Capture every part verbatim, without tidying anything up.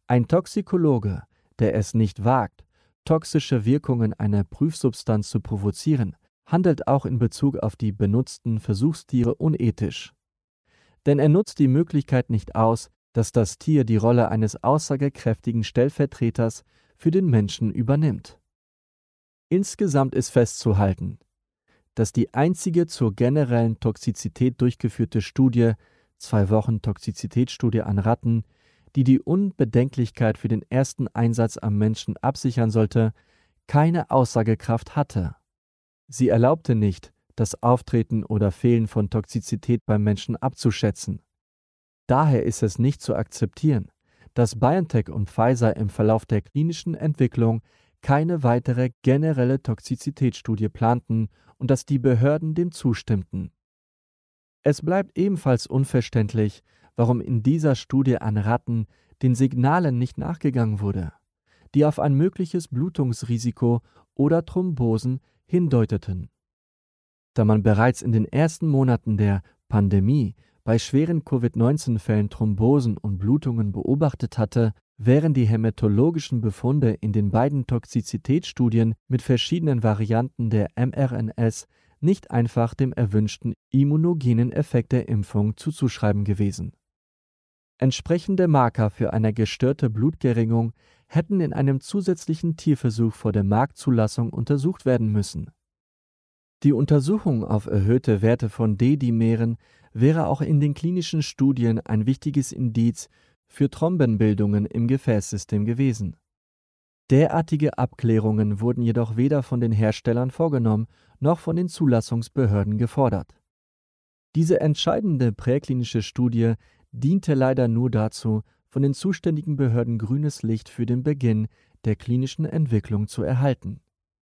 Ein Toxikologe, der es nicht wagt, toxische Wirkungen einer Prüfsubstanz zu provozieren, handelt auch in Bezug auf die benutzten Versuchstiere unethisch. Denn er nutzt die Möglichkeit nicht aus, dass das Tier die Rolle eines aussagekräftigen Stellvertreters für den Menschen übernimmt. Insgesamt ist festzuhalten, dass die einzige zur generellen Toxizität durchgeführte Studie, zwei Wochen Toxizitätsstudie an Ratten, die die Unbedenklichkeit für den ersten Einsatz am Menschen absichern sollte, keine Aussagekraft hatte. Sie erlaubte nicht, das Auftreten oder Fehlen von Toxizität beim Menschen abzuschätzen. Daher ist es nicht zu akzeptieren, dass BioNTech und Pfizer im Verlauf der klinischen Entwicklung keine weitere generelle Toxizitätsstudie planten und dass die Behörden dem zustimmten. Es bleibt ebenfalls unverständlich, warum in dieser Studie an Ratten den Signalen nicht nachgegangen wurde, die auf ein mögliches Blutungsrisiko oder Thrombosen hindeuteten. Da man bereits in den ersten Monaten der Pandemie bei schweren Covid neunzehn Fällen Thrombosen und Blutungen beobachtet hatte, wären die hämatologischen Befunde in den beiden Toxizitätsstudien mit verschiedenen Varianten der mRNS nicht einfach dem erwünschten immunogenen Effekt der Impfung zuzuschreiben gewesen. Entsprechende Marker für eine gestörte Blutgerinnung hätten in einem zusätzlichen Tierversuch vor der Marktzulassung untersucht werden müssen. Die Untersuchung auf erhöhte Werte von D-Dimeren wäre auch in den klinischen Studien ein wichtiges Indiz für Thrombenbildungen im Gefäßsystem gewesen. Derartige Abklärungen wurden jedoch weder von den Herstellern vorgenommen noch von den Zulassungsbehörden gefordert. Diese entscheidende präklinische Studie diente leider nur dazu, von den zuständigen Behörden grünes Licht für den Beginn der klinischen Entwicklung zu erhalten.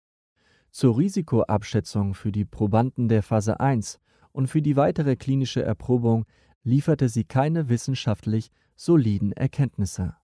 Zur Risikoabschätzung für die Probanden der Phase eins und für die weitere klinische Erprobung lieferte sie keine wissenschaftlich soliden Erkenntnisse.